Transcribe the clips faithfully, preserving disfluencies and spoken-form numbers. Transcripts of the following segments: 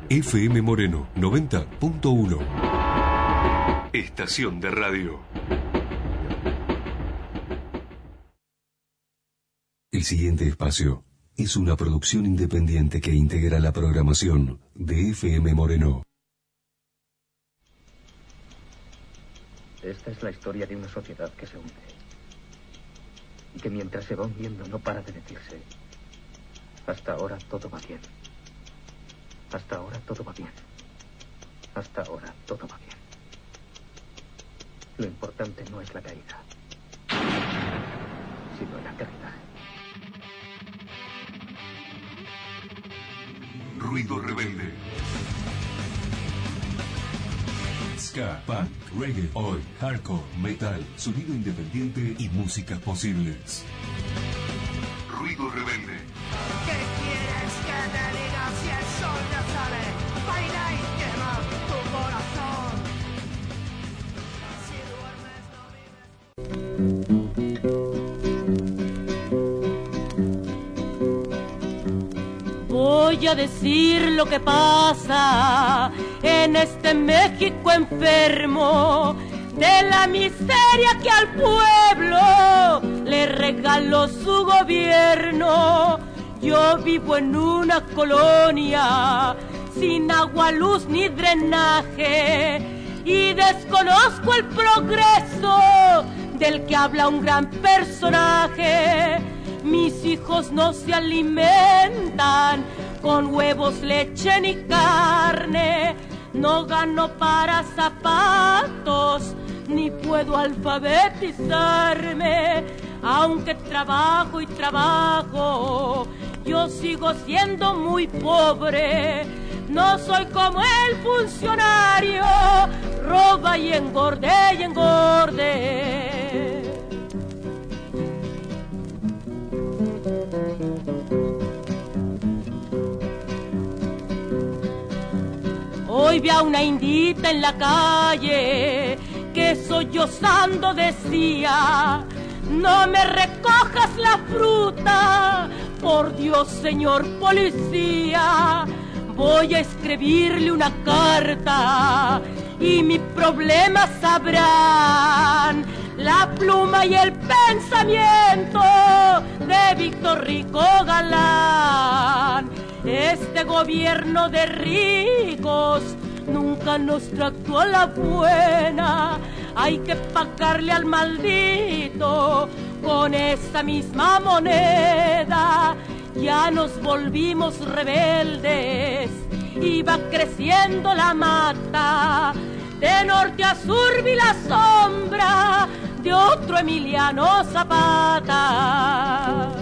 F M Moreno noventa punto uno. Estación de radio. El siguiente espacio es una producción independiente que integra la programación de F M Moreno. Esta es la historia de una sociedad que se hunde y que mientras se va hundiendo no para de decirse: hasta ahora todo va bien, hasta ahora todo va bien, hasta ahora todo va bien. Lo importante no es la caída, sino el aterrizaje. Ruido rebelde. Ska, punk, reggae, oi, hardcore, metal, sonido independiente y músicas posibles. Ruido rebelde. ¿Qué quieres que te diga si el sol ya sale? Baila y quema tu corazón. Si duermes no vives. Voy a decir lo que pasa en este México enfermo, de la miseria que al pueblo le regaló su gobierno. Yo vivo en una colonia sin agua, luz ni drenaje y desconozco el progreso del que habla un gran personaje. Mis hijos no se alimentan con huevos, leche ni carne. No gano para zapatos, ni puedo alfabetizarme. Aunque trabajo y trabajo, yo sigo siendo muy pobre. No soy como el funcionario, roba y engorde y engorde. Hoy vi a una indita en la calle que sollozando decía: no me recojas la fruta, por Dios, señor policía. Voy a escribirle una carta y mi problema sabrán la pluma y el pensamiento de Víctor Rico Galán. Este gobierno de ricos nunca nos trató a la buena. Hay que pagarle al maldito con esta misma moneda. Ya nos volvimos rebeldes y va creciendo la mata. De norte a sur vi la sombra de otro Emiliano Zapata.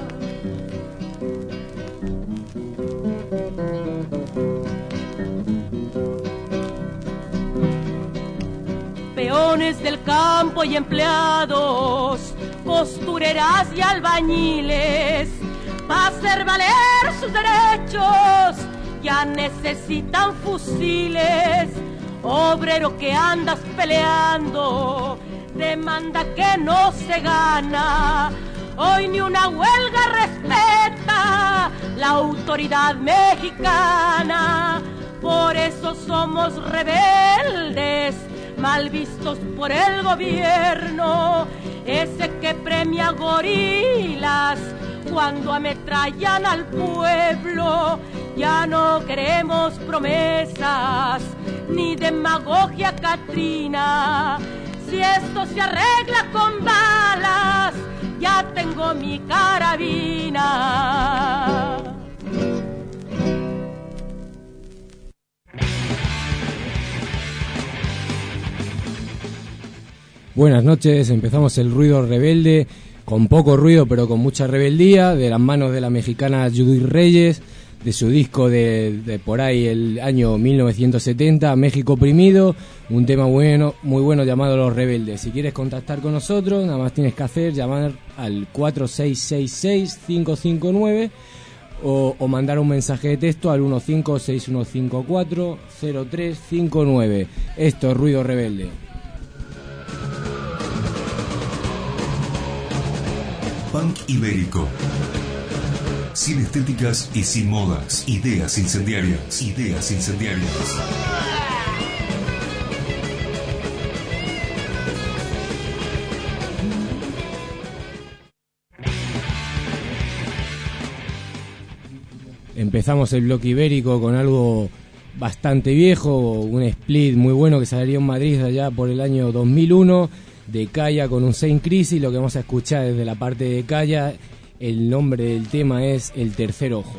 Peones del campo y empleados, costureras y albañiles, para hacer valer sus derechos ya necesitan fusiles. Obrero que andas peleando, demanda que no se gana. Hoy ni una huelga respeta la autoridad mexicana. Por eso somos rebeldes, mal vistos por el gobierno, ese que premia gorilas cuando ametrallan al pueblo. Ya no queremos promesas ni demagogia catrina. Si esto se arregla con balas, ya tengo mi carabina. Buenas noches, empezamos el Ruido Rebelde, con poco ruido pero con mucha rebeldía, de las manos de la mexicana Judith Reyes, de su disco de, de por ahí el año mil novecientos setenta, México Oprimido, un tema bueno, muy bueno llamado Los Rebeldes. Si quieres contactar con nosotros, nada más tienes que hacer llamar al cuatro seis seis seis, cinco cinco nueve o, o mandar un mensaje de texto al uno cinco seis uno cinco cuatro cero tres cinco nueve. Esto es Ruido Rebelde. Punk ibérico. sin estéticas y sin modas. Ideas incendiarias. Ideas incendiarias. Empezamos el bloque ibérico con algo bastante viejo, un split muy bueno que salió en Madrid allá por el año dos mil uno, de Kaya con un Saint Crisis. Lo que vamos a escuchar desde la parte de Kaya, el nombre del tema es El Tercer Ojo.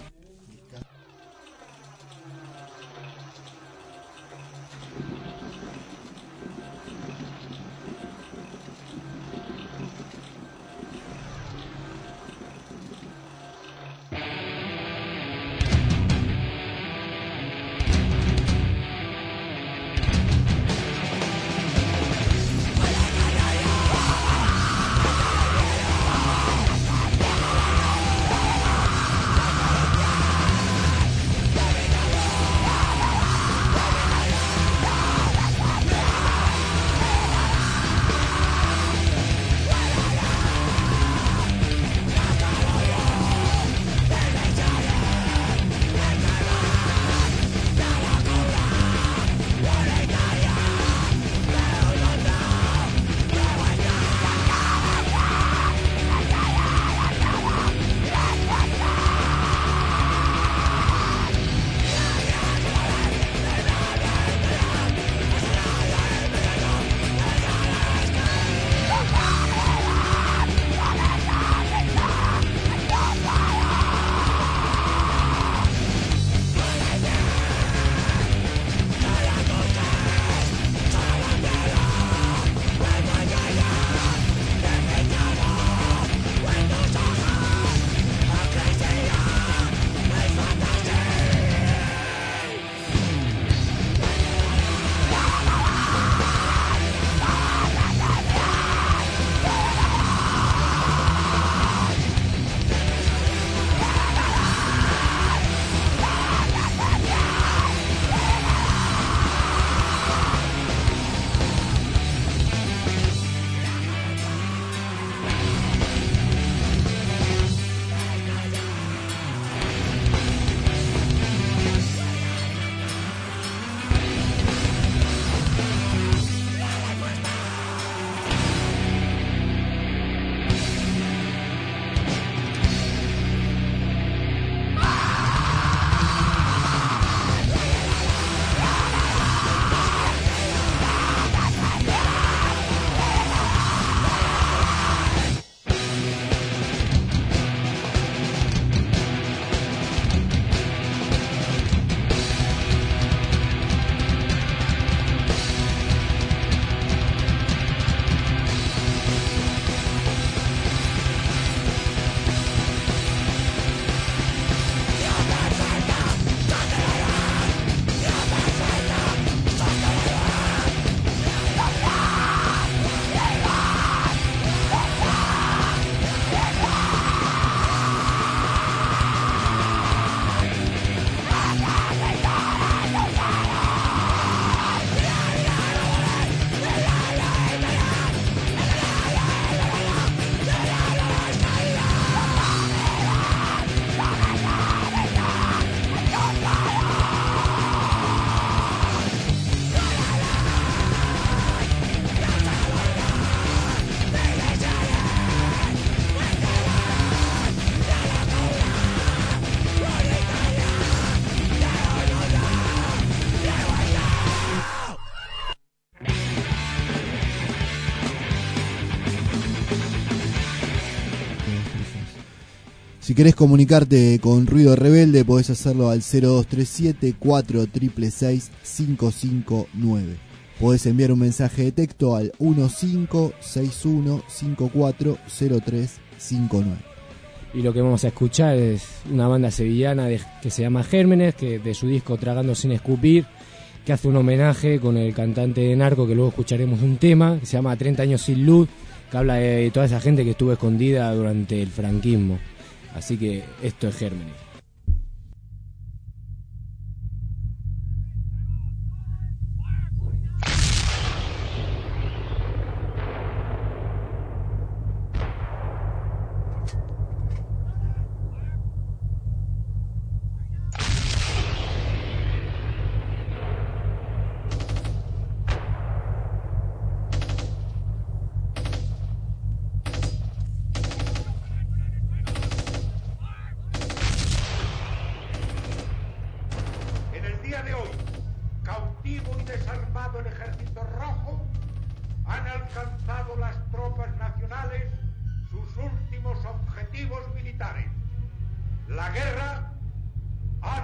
Si querés comunicarte con Ruido Rebelde, podés hacerlo al cero dos tres siete, cuatro seis seis seis, cinco cinco nueve. Podés enviar un mensaje de texto al uno cinco seis uno cinco cuatro cero tres cinco nueve. Y lo que vamos a escuchar es una banda sevillana de, que se llama Gérmenes, que de su disco Tragando sin escupir, que hace un homenaje con el cantante de Narco, que luego escucharemos un tema, que se llama treinta años sin luz, que habla de toda esa gente que estuvo escondida durante el franquismo. Así que esto es Gérmenes.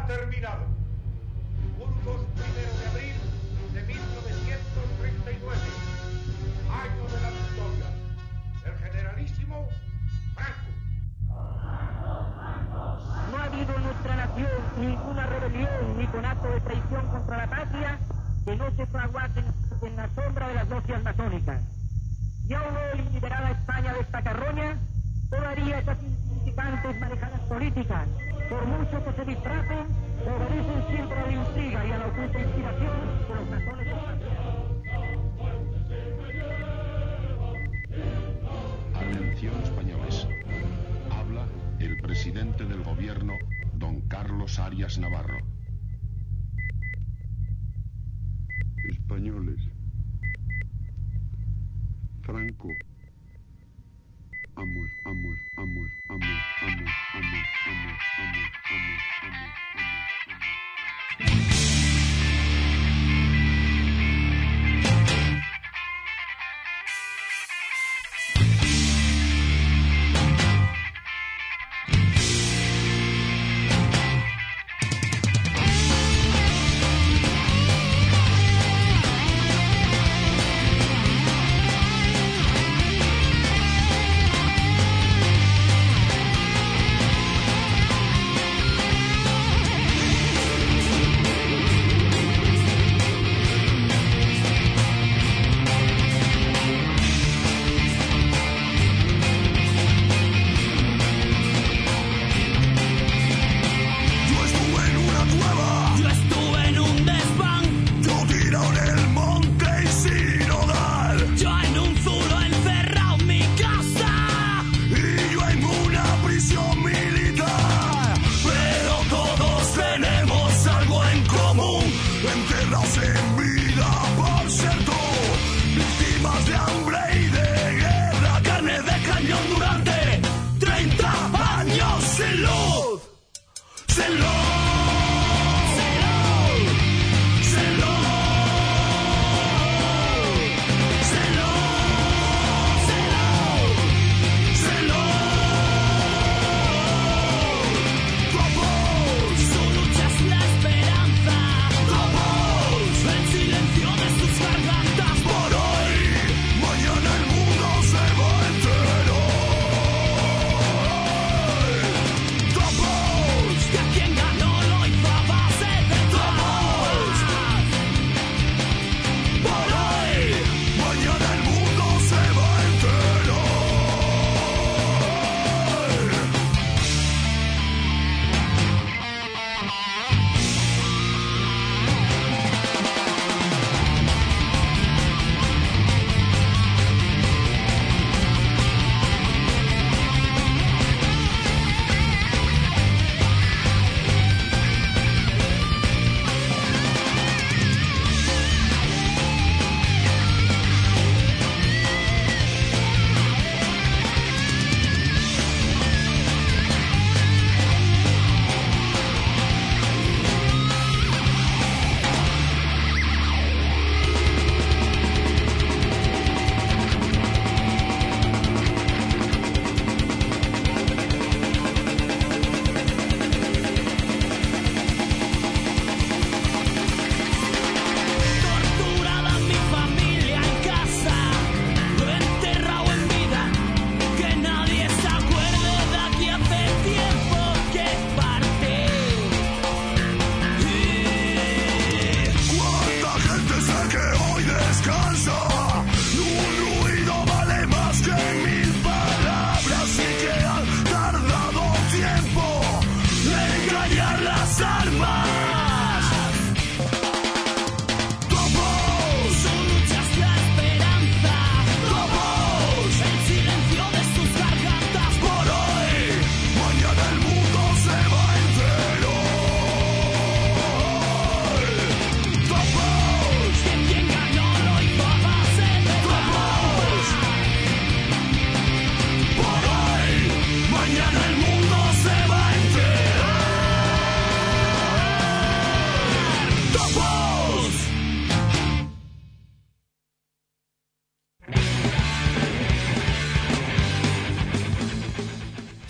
terminado. Burgos, primero de abril de mil novecientos treinta y nueve. Año de la victoria. El generalísimo Franco. No ha habido en nuestra nación ninguna rebelión ni conato de traición contra la patria que no se fraguase en la sombra de las logias masónicas. Y aún hoy, liberada España de esta carroña, todavía esas insignificantes manejadas políticas, por mucho que se disfracen, obedecen siempre a la intriga y a la oculta inspiración de los masones de España. Atención, españoles. Habla el presidente del gobierno, don Carlos Arias Navarro. Españoles. Franco ha muerto, ha muerto, ha muerto, ha muerto, ha muerto, ha muerto, ha muerto, ha muerto, ha muerto, ha muerto, ha muerto.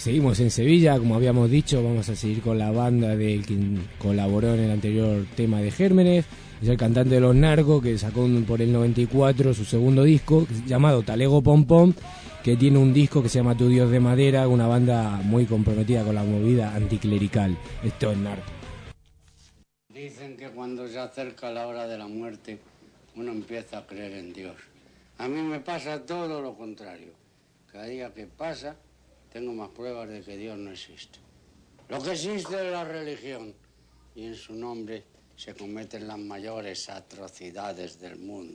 seguimos en Sevilla, como habíamos dicho, vamos a seguir con la banda de quien colaboró en el anterior tema de Gérmenes, es el cantante de Los Narcos, que sacó por el noventa y cuatro su segundo disco, llamado Talego Pom Pom, que tiene un disco que se llama Tu Dios de Madera, una banda muy comprometida con la movida anticlerical. Esto es Narco. Dicen que cuando se acerca la hora de la muerte, uno empieza a creer en Dios. A mí me pasa todo lo contrario. Cada día que pasa, tengo más pruebas de que Dios no existe. Lo que existe es la religión, y en su nombre se cometen las mayores atrocidades del mundo.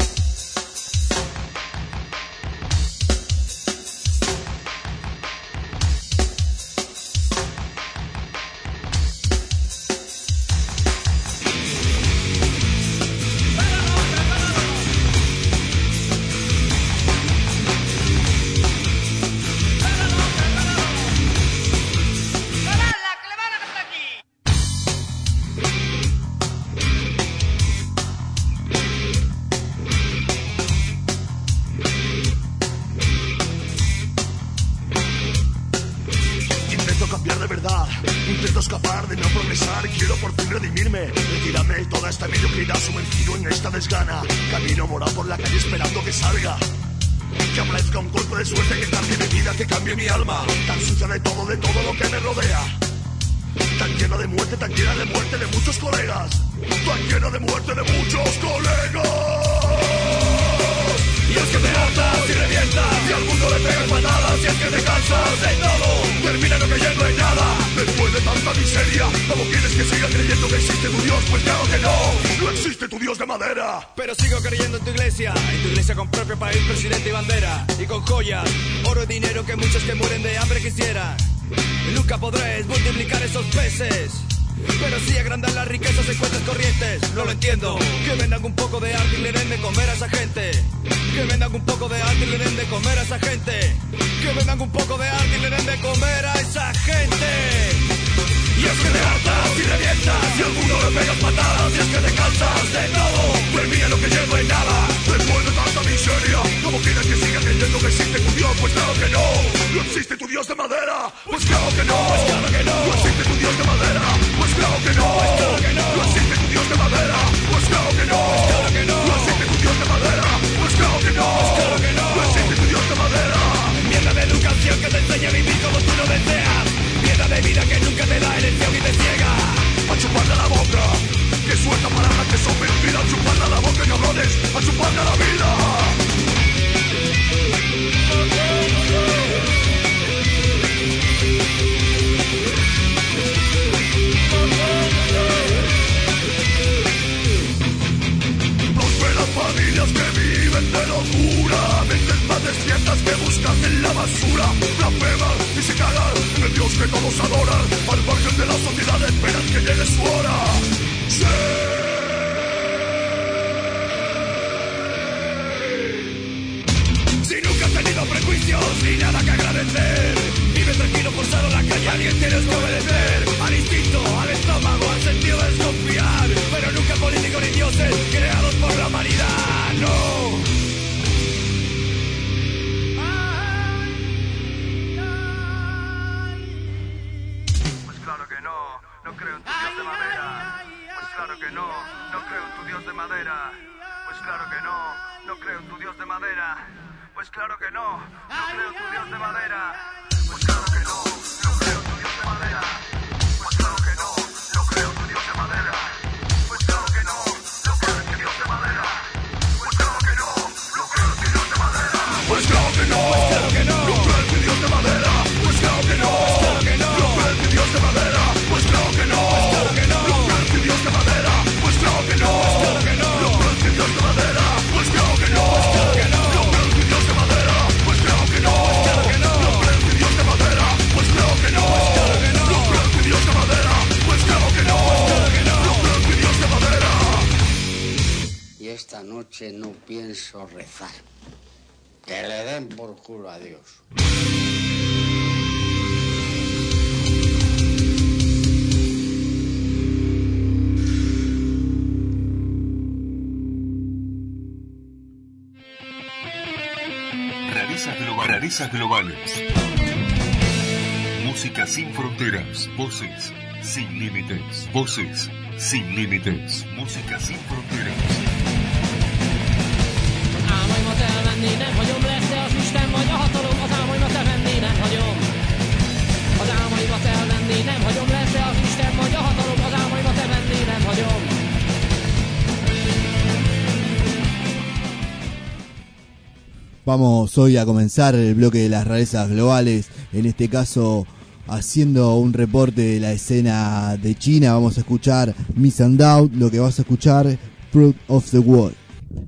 No pienso rezar. Que le den por culo a Dios. Rarezas globales. Rarezas globales. Música sin fronteras. Voces sin límites. Voces sin límites. Música sin fronteras. Álmaimat elvenni nem hagyom, lesz-e az Isten vagy a hatalom, az álmaimat elvenni nem hagyom. Az álmaimat elvenni nem hagyom, lesz-e az Isten vagy a hatalom, az álmaimat elvenni nem hagyom. Vamos hoy a comenzar el bloque de las rarezas globales, en este caso haciendo un reporte de la escena de China. Vamos a escuchar Miss and Doubt, lo que vas a escuchar Fruit of the World.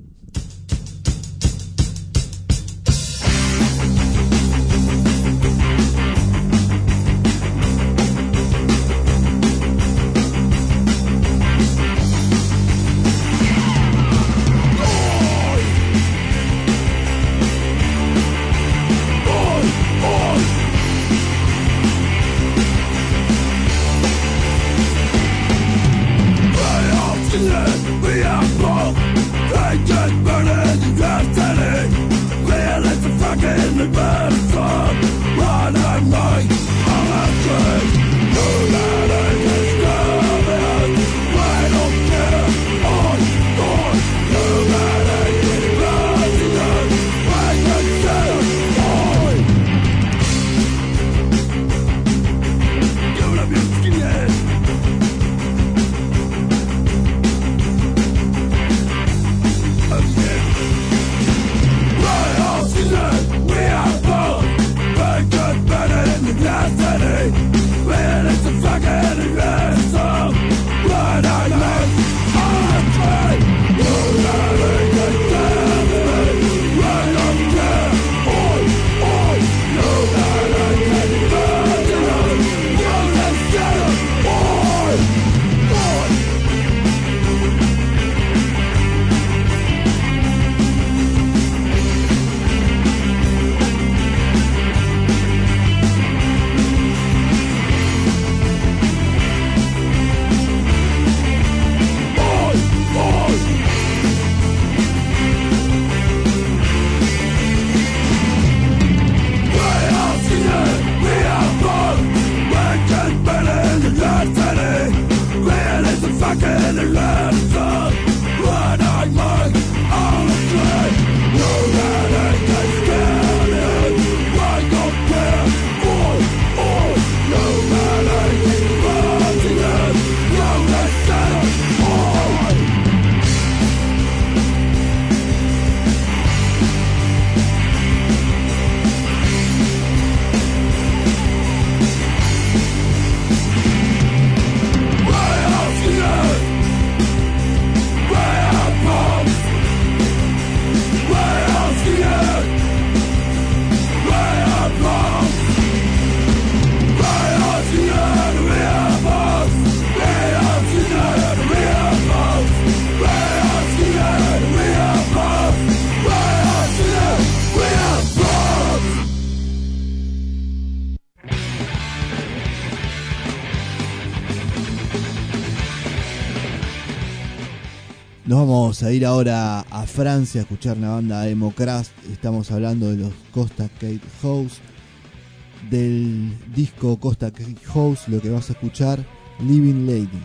Nos vamos a ir ahora a Francia a escuchar una banda Democrat. Estamos hablando de los Costa Gate House. Del disco Costa Gate House, lo que vas a escuchar, Living Lady.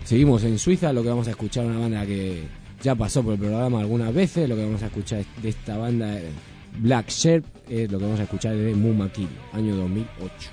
Seguimos en Suiza, lo que vamos a escuchar una banda que ya pasó por el programa algunas veces, lo que vamos a escuchar de esta banda Black Sheep, es lo que vamos a escuchar de Muma Kill, año dos mil ocho.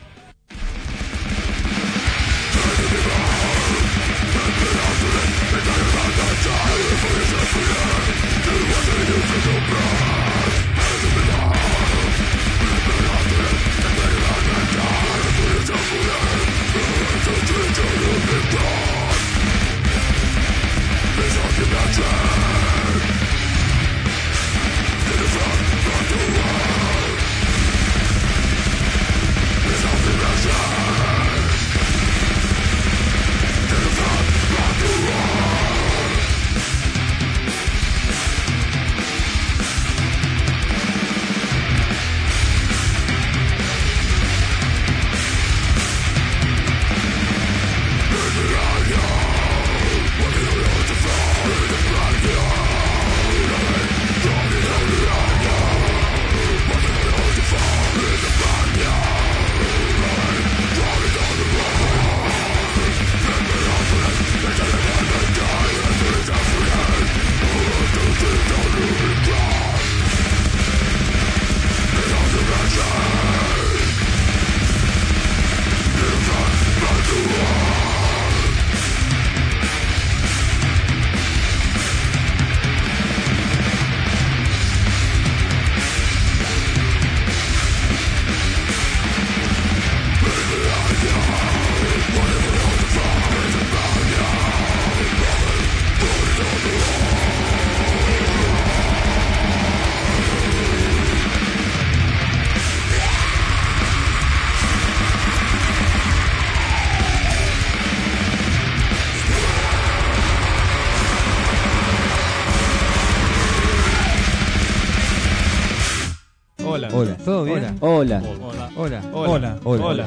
Hola. Hola. ¿Todo bien? Hola. Hola. Hola. Hola. Hola. Hola.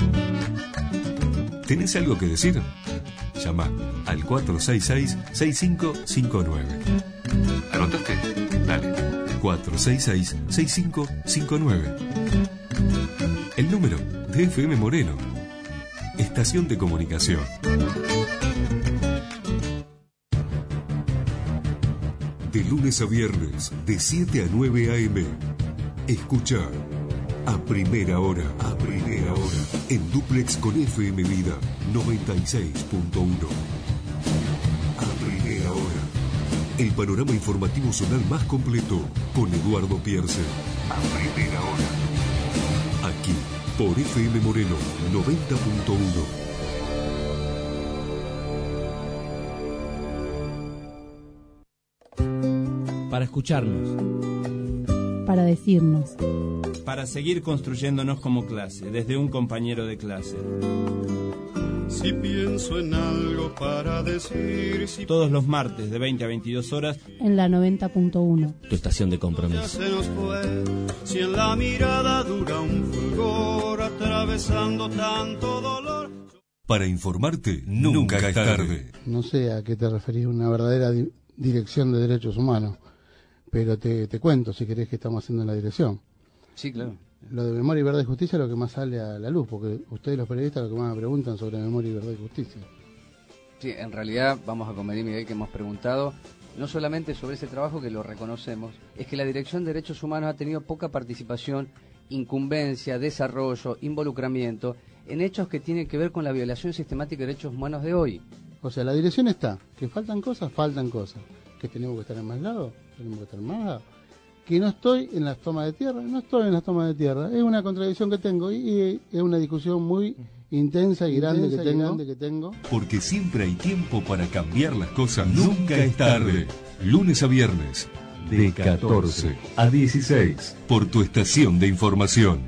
¿Tenés algo que decir? Llama al cuatro seis seis, seis cinco cinco nueve. ¿Anotaste? Dale. cuatro seis seis, seis cinco cinco nueve. El número de F M Moreno. Estación de comunicación. De lunes a viernes, de siete a nueve a eme. Escucha a primera hora, a primera hora, en dúplex con F M Vida noventa y seis punto uno. A primera hora, el panorama informativo zonal más completo con Eduardo Pierce. A primera hora, aquí por F M Moreno noventa punto uno. Para escucharnos, para decirnos, para seguir construyéndonos como clase, desde un compañero de clase. Si pienso en algo para decir, si Todos los martes de veinte a veintidós horas en la noventa punto uno. Tu estación de ya compromiso. se nos fue, si en la mirada dura un fulgor atravesando tanto dolor. Para informarte, nunca es tarde. No sé a qué te referís, una verdadera di- dirección de derechos humanos, pero te, te cuento si querés que estamos haciendo en la dirección. Sí, claro. Lo de memoria y verdad y justicia es lo que más sale a la luz, porque ustedes los periodistas lo que más me preguntan sobre memoria y verdad y justicia. Sí, en realidad vamos a convenir, Miguel, que hemos preguntado no solamente sobre ese trabajo, que lo reconocemos, es que la Dirección de Derechos Humanos ha tenido poca participación, incumbencia, desarrollo, involucramiento en hechos que tienen que ver con la violación sistemática de derechos humanos de hoy. O sea, la dirección está, que faltan cosas, faltan cosas, que tenemos que estar en más lados, tenemos que estar en más lados, que no estoy en las tomas de tierra, no estoy en las tomas de tierra, es una contradicción que tengo y, y es una discusión muy intensa y grande, Intensa que, y tengo, grande que tengo. Porque siempre hay tiempo para cambiar las cosas. Nunca es tarde. Lunes a viernes, de catorce a dieciséis, por tu estación de información.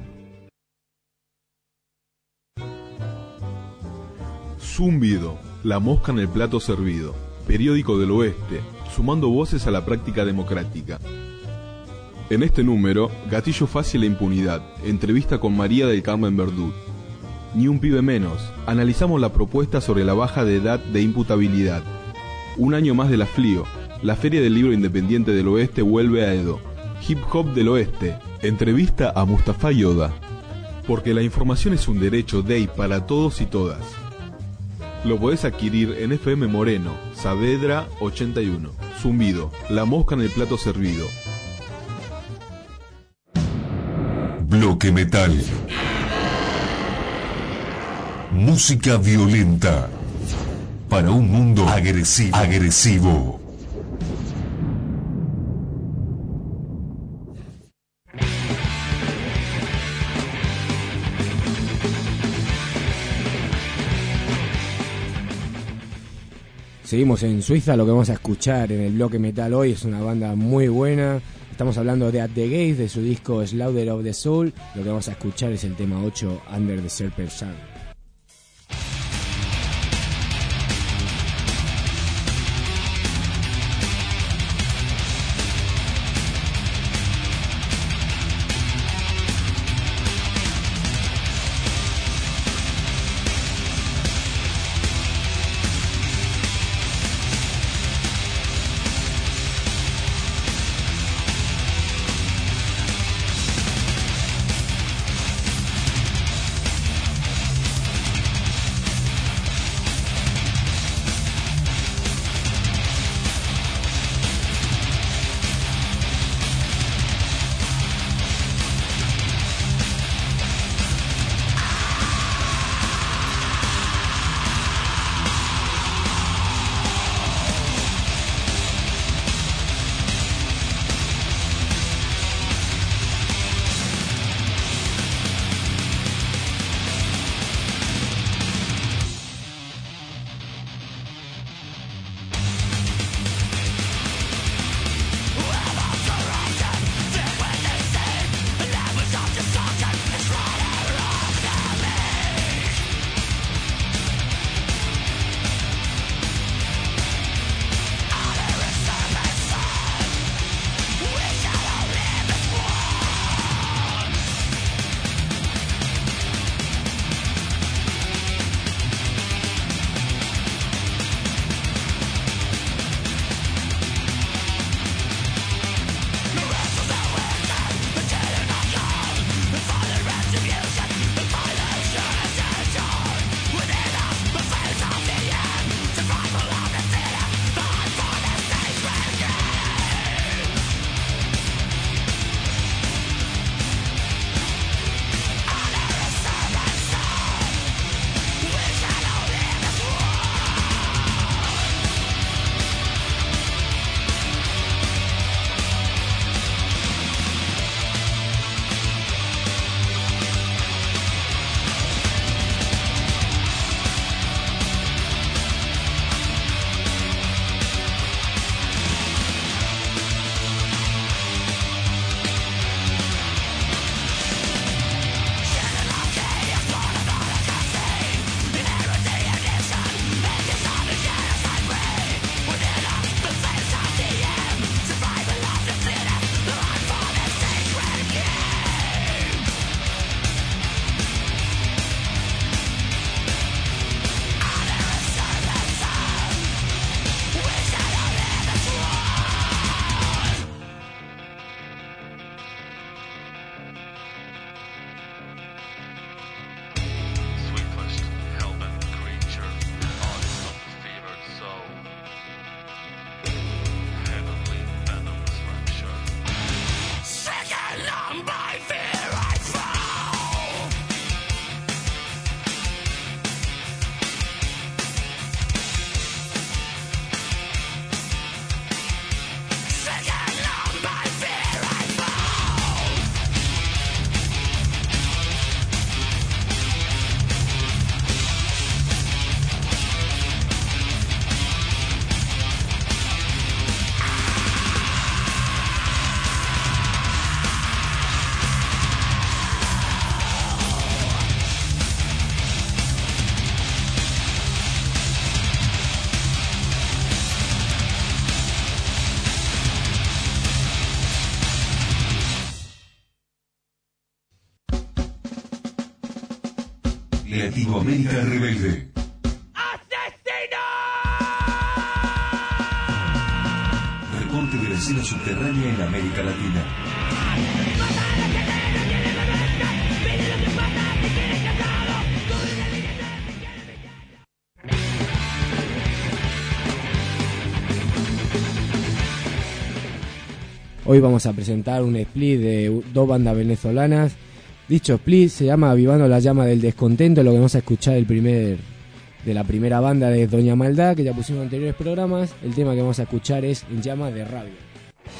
Zumbido, la mosca en el plato servido. Periódico del Oeste, sumando voces a la práctica democrática. En este número, gatillo fácil e impunidad. Entrevista con María del Carmen Verdú. Ni un pibe menos. Analizamos la propuesta sobre la baja de edad de imputabilidad. Un año más de la FLIO. La Feria del Libro Independiente del Oeste vuelve a Edo. Hip Hop del Oeste. Entrevista a Mustafa Yoda. Porque la información es un derecho de y para todos y todas. Lo podés adquirir en F M Moreno, Saavedra ochenta y uno. Zumbido, la mosca en el plato servido. Bloque Metal. Música violenta para un mundo agresivo. agresivo. Seguimos en Suiza. Lo que vamos a escuchar en el bloque metal hoy es una banda muy buena. Estamos hablando de At the Gates, de su disco Slaughter of the Soul. Lo que vamos a escuchar es el tema ocho, Under the Serpent Sun. Latinoamérica Rebelde. Reporte de la escena subterránea en América Latina. Hoy vamos a presentar un split de dos bandas venezolanas. Dicho split se llama Avivando la llama del descontento. Lo que vamos a escuchar el primer de la primera banda de Doña Maldad, que ya pusimos en anteriores programas. El tema que vamos a escuchar es En llamas de rabia.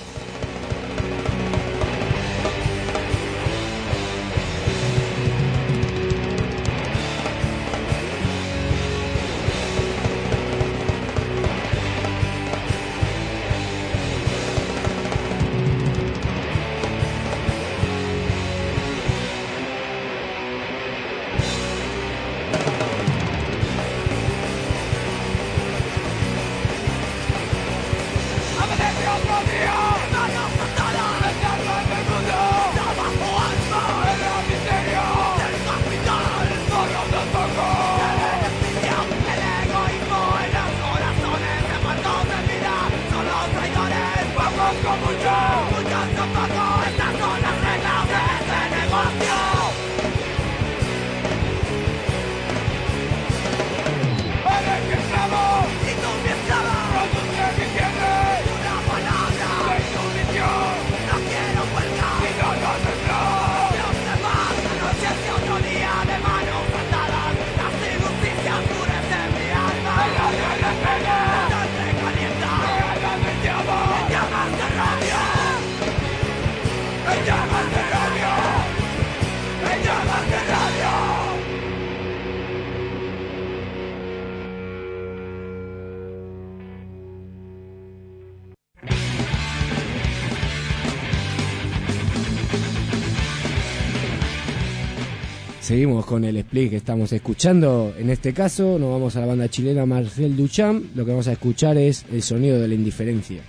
Seguimos con el split que estamos escuchando. En este caso nos vamos a la banda chilena Marcel Duchamp. Lo que vamos a escuchar es El sonido de la indiferencia.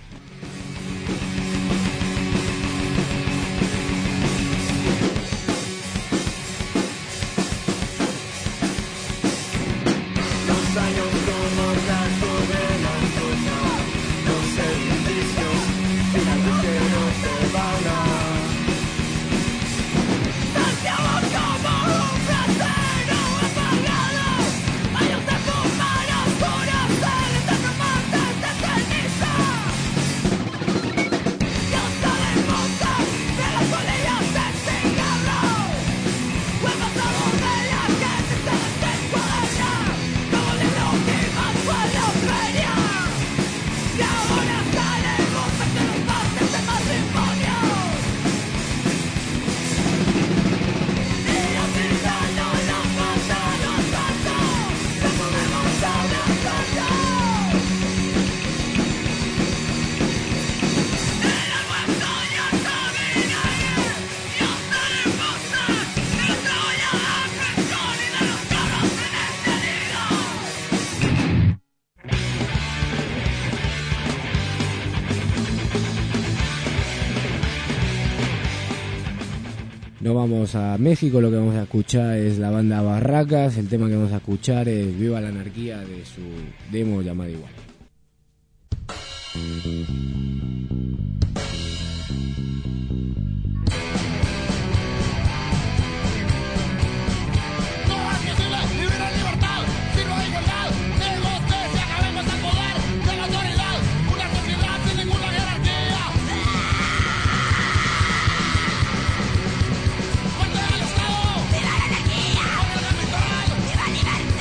No vamos a México, lo que vamos a escuchar es la banda Barracas. El tema que vamos a escuchar es Viva la Anarquía, de su demo llamada igual.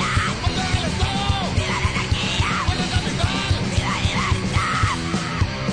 ¡Viva la libertad!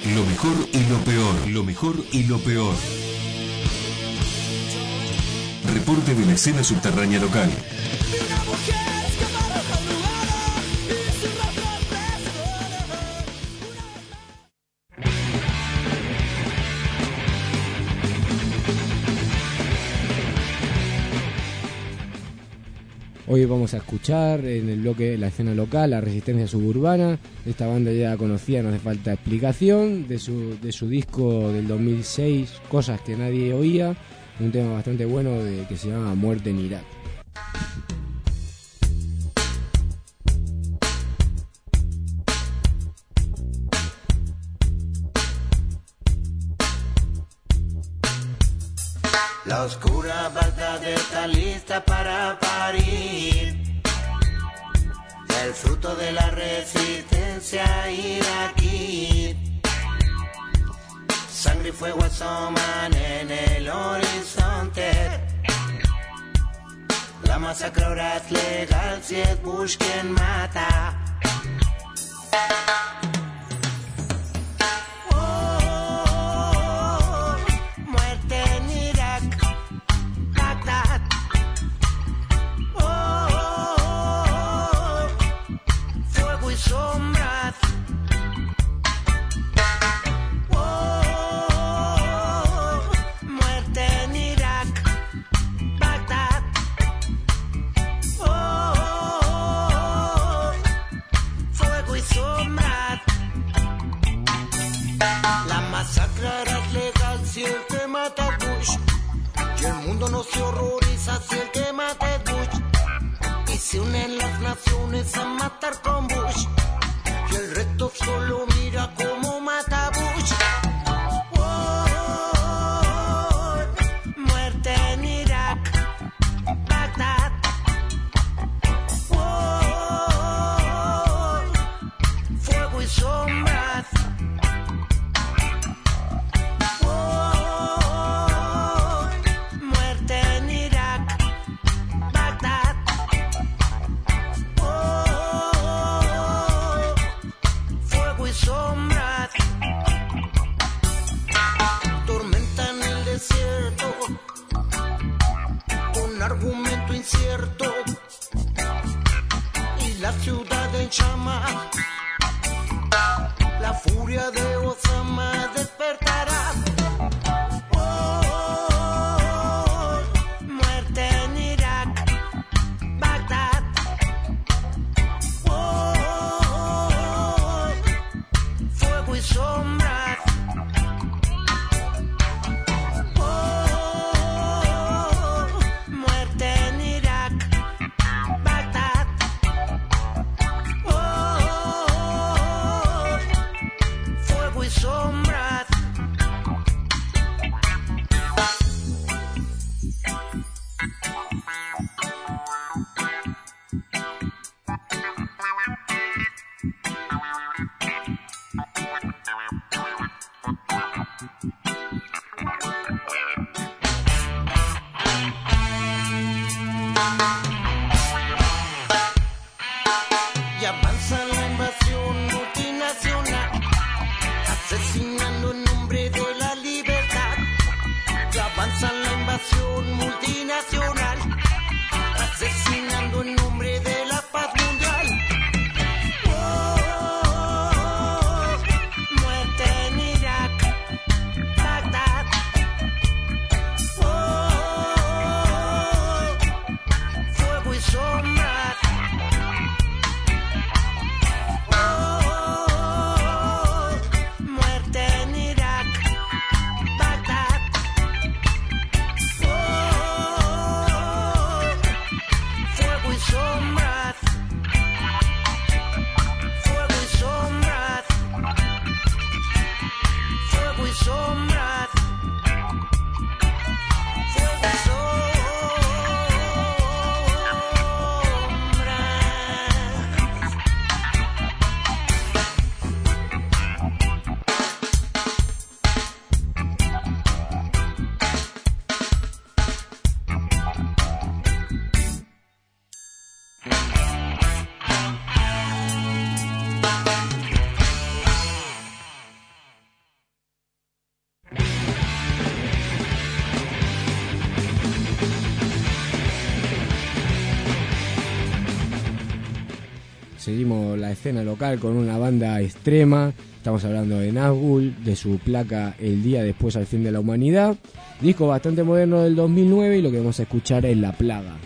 Lo mejor y lo peor. Lo mejor y lo peor. Reporte de la escena subterránea local. Hoy vamos a escuchar en el bloque la escena local, la resistencia suburbana. Esta banda ya conocida, no hace falta explicación, de su, de su disco del dos mil seis, Cosas que nadie oía, un tema bastante bueno de, que se llama Muerte en Irak. La oscura Bagdad está lista para parir el fruto de la resistencia iraquí. Sangre y fuego asoman en el horizonte. La masacre ahora es legal si es Bush quien mata. No se horroriza si el que mata es Bush, y se unen las naciones a matar con Bush, y el resto solo mira cómo mata Bush. Oh, muerte en Irak, Bagdad. Oh, fuego y sombras. Argumento incierto y la ciudad en llamas. La furia de Osama despertará. Oh, muerte en Irak, Bagdad. Oh, fuego y sombras. seguimos la escena local con una banda extrema. Estamos hablando de Nazgûl, de su placa El día después al fin de la humanidad. Disco bastante moderno del dos mil nueve y lo que vamos a escuchar es La Plaga.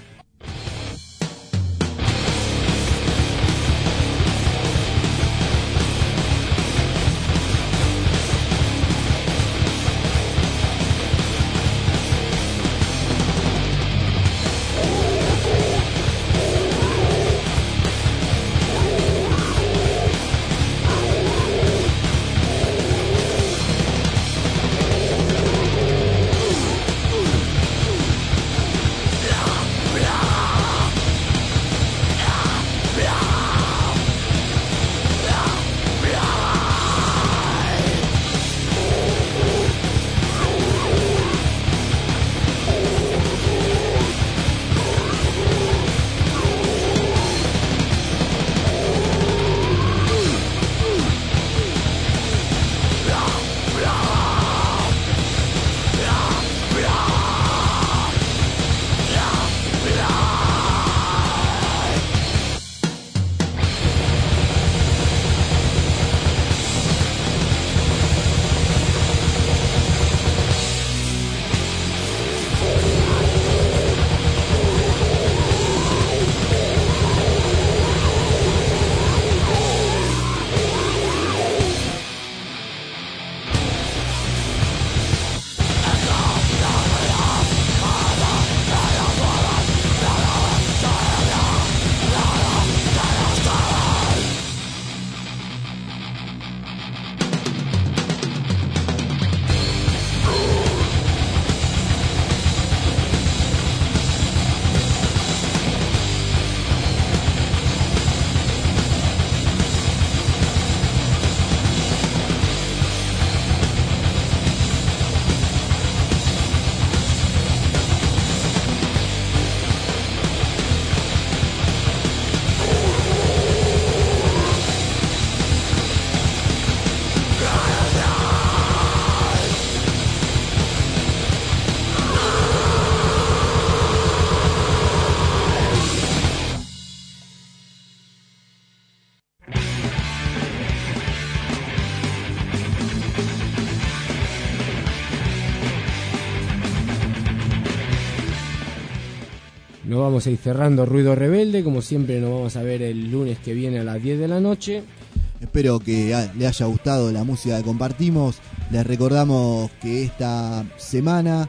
Nos vamos a ir cerrando Ruido Rebelde, como siempre nos vamos a ver el lunes que viene a las diez de la noche. Espero que le haya gustado la música que compartimos. Les recordamos que esta semana,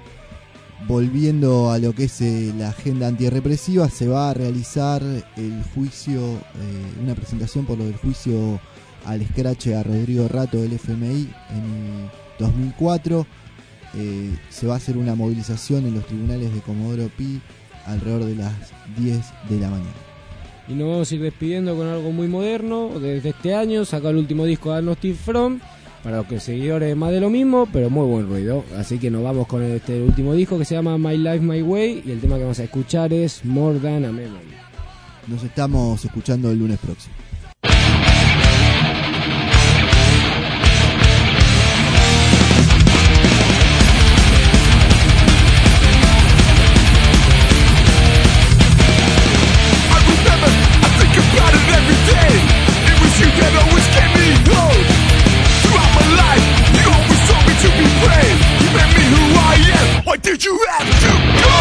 volviendo a lo que es eh, la agenda antirrepresiva, se va a realizar el juicio, eh, una presentación por lo del juicio al escrache a Rodrigo Rato del F M I en dos mil cuatro. Eh, se va a hacer una movilización en los tribunales de Comodoro Pi alrededor de las diez de la mañana. Y nos vamos a ir despidiendo con algo muy moderno. Desde este año saca el último disco de Agnostic Front, para los que seguidores más de lo mismo, pero muy buen ruido. Así que nos vamos con este último disco que se llama My Life My Way, y el tema que vamos a escuchar es More Than a Memory. Nos estamos escuchando el lunes próximo. Why did you have to go?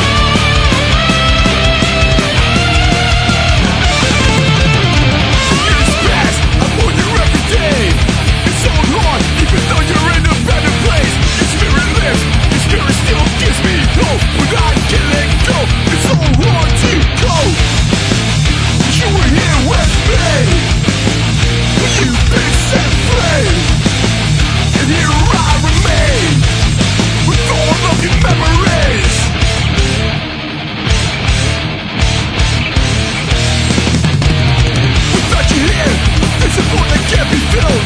Years pass, I'm on you every day. It's so hard, even though you're in a better place. Your spirit lives, your spirit still gives me hope, but I can't let go. It's so hard to go. You were here with me, but you've been set free, and here I remain. All of your memories. Without you here, it's a void that can't be filled.